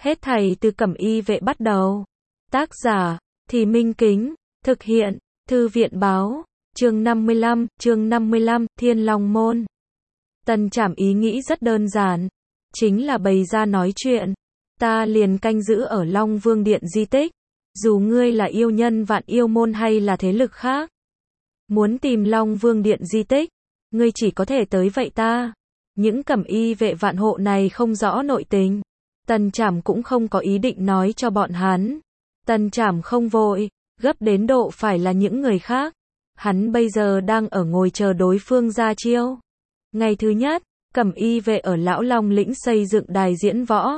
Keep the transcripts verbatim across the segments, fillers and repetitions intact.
Hết thảy từ Cẩm Y vệ bắt đầu. Tác giả, Thì Minh Kính, thực hiện, Thư viện báo, chương năm mươi lăm, chương năm mươi lăm, Thiên Long Môn. Tần Trảm ý nghĩ rất đơn giản, chính là bày ra nói chuyện, ta liền canh giữ ở Long Vương Điện di tích, dù ngươi là yêu nhân Vạn Yêu Môn hay là thế lực khác. Muốn tìm Long Vương Điện di tích, ngươi chỉ có thể tới vậy ta. Những Cẩm Y vệ vạn hộ này không rõ nội tình. Tần Trảm cũng không có ý định nói cho bọn hắn. Tần Trảm không vội, gấp đến độ phải là những người khác. Hắn bây giờ đang ở ngồi chờ đối phương ra chiêu. Ngày thứ nhất, Cẩm Y vệ ở Lão Long lĩnh xây dựng đài diễn võ.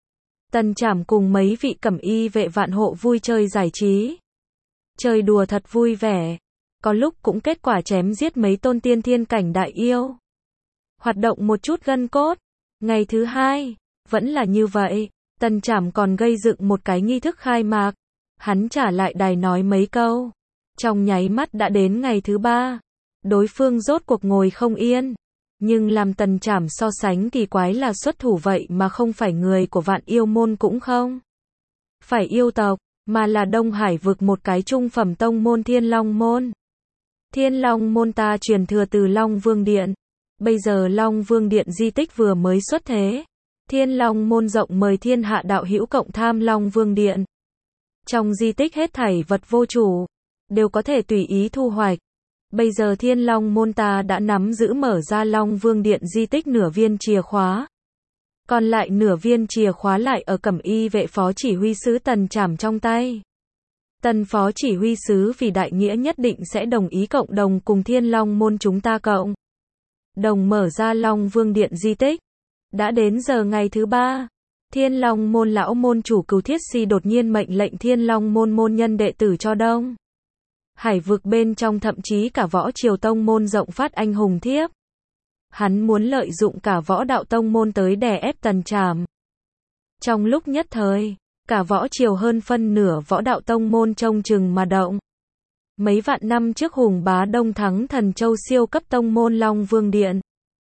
Tần Trảm cùng mấy vị Cẩm Y vệ vạn hộ vui chơi giải trí. Chơi đùa thật vui vẻ. Có lúc cũng kết quả chém giết mấy tôn tiên thiên cảnh đại yêu. Hoạt động một chút gân cốt. Ngày thứ hai, vẫn là như vậy. Tần Trảm còn gây dựng một cái nghi thức khai mạc. Hắn trả lại đài nói mấy câu. Trong nháy mắt đã đến ngày thứ ba. Đối phương rốt cuộc ngồi không yên. Nhưng làm Tần Trảm so sánh kỳ quái là xuất thủ vậy mà không phải người của Vạn Yêu Môn cũng không. Phải yêu tộc, mà là Đông Hải vực một cái trung phẩm tông môn Thiên Long Môn. Thiên Long Môn ta truyền thừa từ Long Vương Điện. Bây giờ Long Vương Điện di tích vừa mới xuất thế. Thiên Long Môn rộng mời thiên hạ đạo hữu cộng tham Long Vương Điện. Trong di tích hết thảy vật vô chủ, đều có thể tùy ý thu hoạch. Bây giờ Thiên Long Môn ta đã nắm giữ mở ra Long Vương Điện di tích nửa viên chìa khóa. Còn lại nửa viên chìa khóa lại ở Cẩm Y vệ phó chỉ huy sứ Tần Trảm trong tay. Tần phó chỉ huy sứ vì đại nghĩa nhất định sẽ đồng ý cộng đồng cùng Thiên Long Môn chúng ta cộng đồng mở ra Long Vương Điện di tích. Đã đến giờ ngày thứ ba, Thiên Long Môn lão môn chủ Cửu Thiết Si đột nhiên mệnh lệnh Thiên Long Môn môn nhân đệ tử cho Đông Hải vực bên trong thậm chí cả võ triều tông môn rộng phát anh hùng thiếp. Hắn muốn lợi dụng cả võ đạo tông môn tới đè ép Tần Trảm. Trong lúc nhất thời, cả võ triều hơn phân nửa võ đạo tông môn trông chừng mà động. Mấy vạn năm trước hùng bá Đông thắng Thần Châu siêu cấp tông môn Long Vương Điện.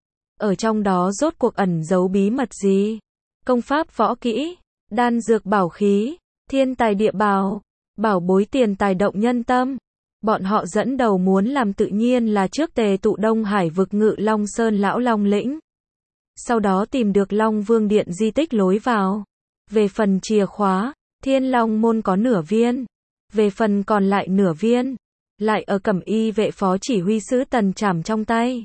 Ở trong đó rốt cuộc ẩn giấu bí mật gì? Công pháp võ kỹ, đan dược bảo khí, thiên tài địa bảo, bảo bối tiền tài động nhân tâm. Bọn họ dẫn đầu muốn làm tự nhiên là trước tề tụ Đông Hải vực Ngự Long Sơn Lão Long lĩnh. Sau đó tìm được Long Vương Điện di tích lối vào. Về phần chìa khóa, Thiên Long Môn có nửa viên. Về phần còn lại nửa viên, lại ở Cẩm Y vệ phó chỉ huy sứ Tần Trảm trong tay.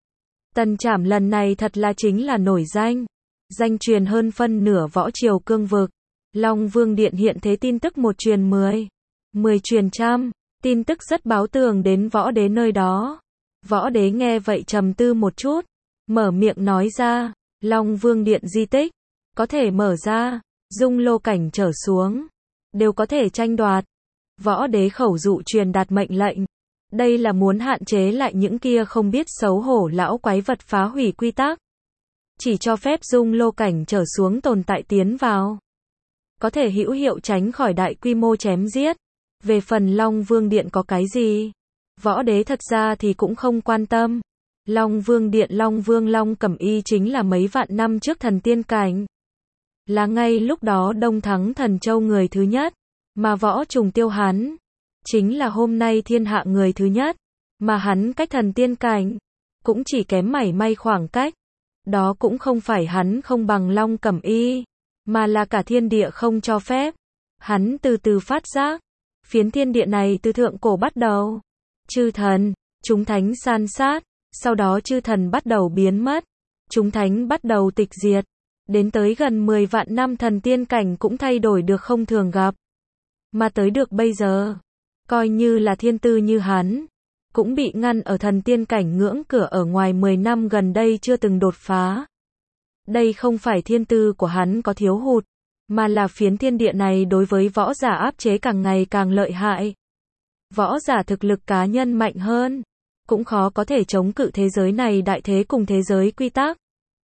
Tần Trảm lần này thật là chính là nổi danh. Danh truyền hơn phân nửa võ triều cương vực. Long Vương Điện hiện thế tin tức một truyền mười. Mười truyền trăm. Tin tức rất báo tường đến võ đế nơi đó. Võ đế nghe vậy trầm tư một chút. Mở miệng nói ra. Long Vương Điện di tích. Có thể mở ra. Dung lô cảnh trở xuống. Đều có thể tranh đoạt. Võ đế khẩu dụ truyền đạt mệnh lệnh. Đây là muốn hạn chế lại những kia không biết xấu hổ lão quái vật phá hủy quy tắc. Chỉ cho phép dung lô cảnh trở xuống tồn tại tiến vào. Có thể hữu hiệu tránh khỏi đại quy mô chém giết. Về phần Long Vương Điện có cái gì? Võ đế thật ra thì cũng không quan tâm. Long Vương Điện Long Vương Long Cẩm Y chính là mấy vạn năm trước thần tiên cảnh. Là ngay lúc đó Đông thắng Thần Châu người thứ nhất. Mà võ trùng tiêu hắn. Chính là hôm nay thiên hạ người thứ nhất. Mà hắn cách thần tiên cảnh. Cũng chỉ kém mảy may khoảng cách. Đó cũng không phải hắn không bằng Long Cẩm Y. Mà là cả thiên địa không cho phép. Hắn từ từ phát giác. Phiến thiên địa này từ thượng cổ bắt đầu. Chư thần, chúng thánh san sát. Sau đó chư thần bắt đầu biến mất. Chúng thánh bắt đầu tịch diệt. Đến tới gần mười vạn năm thần tiên cảnh cũng thay đổi được không thường gặp. Mà tới được bây giờ, coi như là thiên tư như hắn, cũng bị ngăn ở thần tiên cảnh ngưỡng cửa ở ngoài mười năm gần đây chưa từng đột phá. Đây không phải thiên tư của hắn có thiếu hụt, mà là phiến thiên địa này đối với võ giả áp chế càng ngày càng lợi hại. Võ giả thực lực cá nhân mạnh hơn, cũng khó có thể chống cự thế giới này đại thế cùng thế giới quy tắc.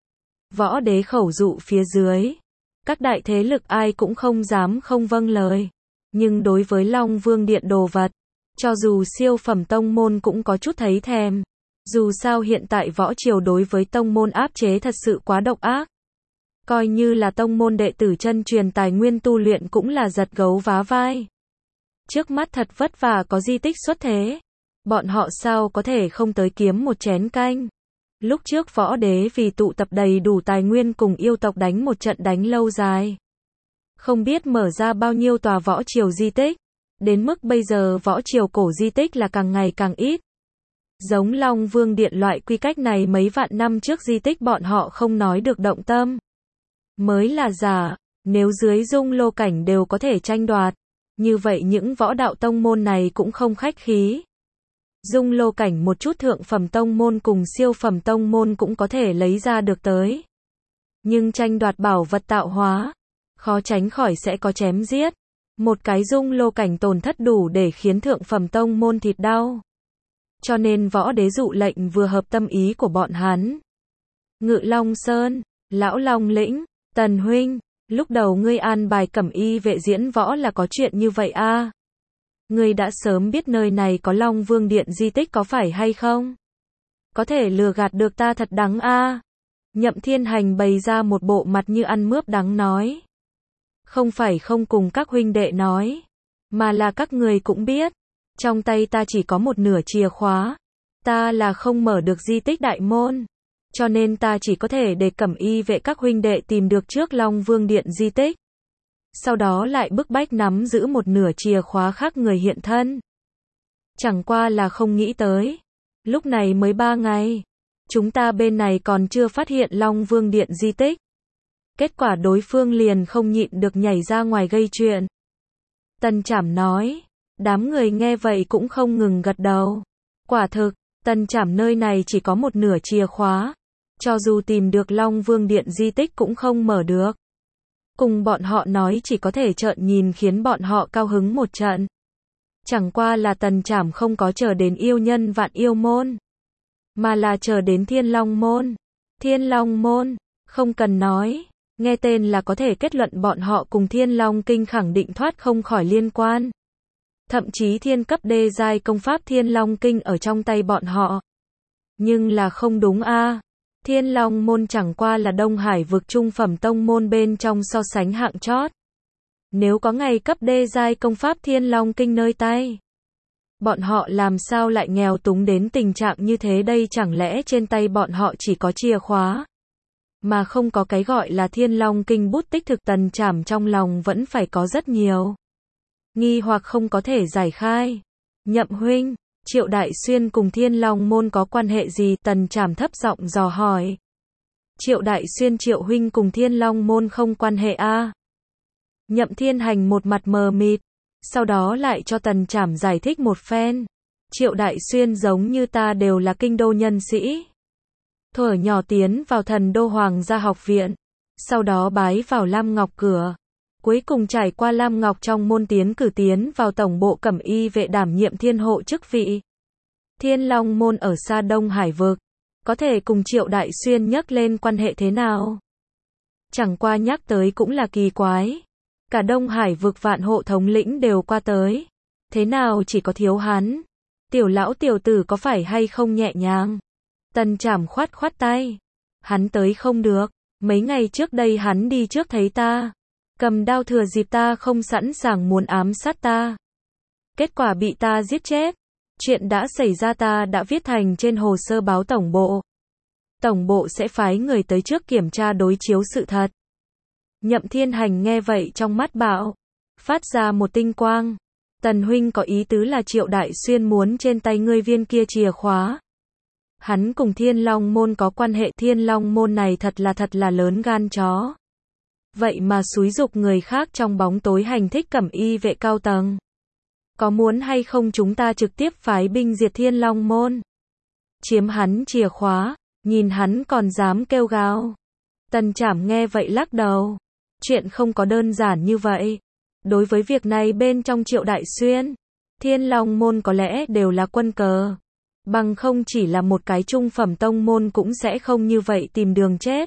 Võ đế khẩu dụ phía dưới, các đại thế lực ai cũng không dám không vâng lời. Nhưng đối với Long Vương Điện đồ vật, cho dù siêu phẩm tông môn cũng có chút thấy thèm. Dù sao hiện tại võ triều đối với tông môn áp chế thật sự quá độc ác. Coi như là tông môn đệ tử chân truyền tài nguyên tu luyện cũng là giật gấu vá vai. Trước mắt thật vất vả có di tích xuất thế. Bọn họ sao có thể không tới kiếm một chén canh. Lúc trước võ đế vì tụ tập đầy đủ tài nguyên cùng yêu tộc đánh một trận đánh lâu dài. Không biết mở ra bao nhiêu tòa võ triều di tích. Đến mức bây giờ võ triều cổ di tích là càng ngày càng ít. Giống Long Vương Điện loại quy cách này mấy vạn năm trước di tích bọn họ không nói được động tâm. Mới là giả, nếu dưới dung lô cảnh đều có thể tranh đoạt. Như vậy những võ đạo tông môn này cũng không khách khí. Dung lô cảnh một chút thượng phẩm tông môn cùng siêu phẩm tông môn cũng có thể lấy ra được tới. Nhưng tranh đoạt bảo vật tạo hóa, khó tránh khỏi sẽ có chém giết. Một cái dung lô cảnh tổn thất đủ để khiến thượng phẩm tông môn thịt đau. Cho nên võ đế dụ lệnh vừa hợp tâm ý của bọn hắn. Ngự Long Sơn, Lão Long Lĩnh, Tần huynh, lúc đầu ngươi an bài cẩm y vệ diễn võ là có chuyện như vậy a? À? Ngươi đã sớm biết nơi này có Long Vương Điện di tích có phải hay không? Có thể lừa gạt được ta thật đáng a. À? Nhậm Thiên Hành bày ra một bộ mặt như ăn mướp đắng nói. Không phải không cùng các huynh đệ nói, mà là các người cũng biết. Trong tay ta chỉ có một nửa chìa khóa. Ta là không mở được di tích đại môn. Cho nên ta chỉ có thể để cẩm y vệ các huynh đệ tìm được trước Long Vương Điện di tích. Sau đó lại bức bách nắm giữ một nửa chìa khóa khác người hiện thân. Chẳng qua là không nghĩ tới. Lúc này mới ba ngày. Chúng ta bên này còn chưa phát hiện Long Vương Điện di tích. Kết quả đối phương liền không nhịn được nhảy ra ngoài gây chuyện. Tần Trảm nói. Đám người nghe vậy cũng không ngừng gật đầu. Quả thực, Tần Trảm nơi này chỉ có một nửa chìa khóa. Cho dù tìm được Long Vương Điện di tích cũng không mở được. Cùng bọn họ nói chỉ có thể trợn nhìn khiến bọn họ cao hứng một trận. Chẳng qua là Tần Trảm không có chờ đến yêu nhân vạn yêu môn. Mà là chờ đến Thiên Long môn. Thiên Long môn, không cần nói. Nghe tên là có thể kết luận bọn họ cùng Thiên Long Kinh khẳng định thoát không khỏi liên quan. Thậm chí thiên cấp đê giai công pháp Thiên Long Kinh ở trong tay bọn họ. Nhưng là không đúng a. À. Thiên Long môn chẳng qua là Đông Hải vực trung phẩm tông môn bên trong so sánh hạng chót. Nếu có ngày cấp đê giai công pháp Thiên Long Kinh nơi tay, bọn họ làm sao lại nghèo túng đến tình trạng như thế đây, chẳng lẽ trên tay bọn họ chỉ có chìa khóa, mà không có cái gọi là Thiên Long Kinh bút tích thực. Tần Trảm trong lòng vẫn phải có rất nhiều nghi hoặc không có thể giải khai. Nhậm huynh, Triệu Đại Xuyên cùng Thiên Long môn có quan hệ gì? Tần Trảm thấp giọng dò hỏi. Triệu Đại Xuyên Triệu huynh cùng Thiên Long môn không quan hệ a? À? Nhậm Thiên Hành một mặt mờ mịt, sau đó lại cho Tần Trảm giải thích một phen. Triệu Đại Xuyên giống như ta đều là kinh đô nhân sĩ. Thuở nhỏ tiến vào Thần Đô Hoàng gia học viện, sau đó bái vào Lam Ngọc cửa. Cuối cùng trải qua Lam Ngọc trong môn tiến cử tiến vào tổng bộ cẩm y vệ đảm nhiệm thiên hộ chức vị. Thiên Long môn ở xa Đông Hải vực, có thể cùng Triệu Đại Xuyên nhắc lên quan hệ thế nào? Chẳng qua nhắc tới cũng là kỳ quái. Cả Đông Hải vực vạn hộ thống lĩnh đều qua tới. Thế nào chỉ có thiếu hắn? Tiểu lão tiểu tử có phải hay không nhẹ nhàng? Tần Trảm khoát khoát tay. Hắn tới không được. Mấy ngày trước đây hắn đi trước thấy ta. Cầm đao thừa dịp ta không sẵn sàng muốn ám sát ta. Kết quả bị ta giết chết. Chuyện đã xảy ra ta đã viết thành trên hồ sơ báo tổng bộ. Tổng bộ sẽ phái người tới trước kiểm tra đối chiếu sự thật. Nhậm Thiên Hành nghe vậy trong mắt bạo phát ra một tinh quang. Tần huynh có ý tứ là Triệu Đại Xuyên muốn trên tay ngươi viên kia chìa khóa. Hắn cùng Thiên Long môn có quan hệ. Thiên Long môn này thật là thật là lớn gan chó. Vậy mà xúi giục người khác trong bóng tối hành thích cẩm y vệ cao tầng. Có muốn hay không chúng ta trực tiếp phái binh diệt Thiên Long môn? Chiếm hắn chìa khóa, nhìn hắn còn dám kêu gào. Tần Trảm nghe vậy lắc đầu. Chuyện không có đơn giản như vậy. Đối với việc này bên trong Triệu Đại Xuyên, Thiên Long môn có lẽ đều là quân cờ. Bằng không chỉ là một cái trung phẩm tông môn cũng sẽ không như vậy tìm đường chết.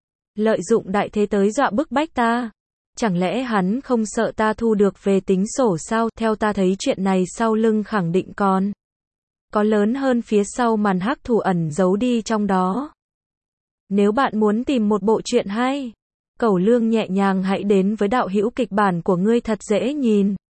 Lợi dụng đại thế tới dọa bức bách ta. Chẳng lẽ hắn không sợ ta thu được về tính sổ sao? Theo ta thấy chuyện này sau lưng khẳng định còn có lớn hơn phía sau màn hắc thủ ẩn giấu đi trong đó. Nếu bạn muốn tìm một bộ truyện hay Cẩu Lương nhẹ nhàng hãy đến với đạo hữu kịch bản của ngươi thật dễ nhìn.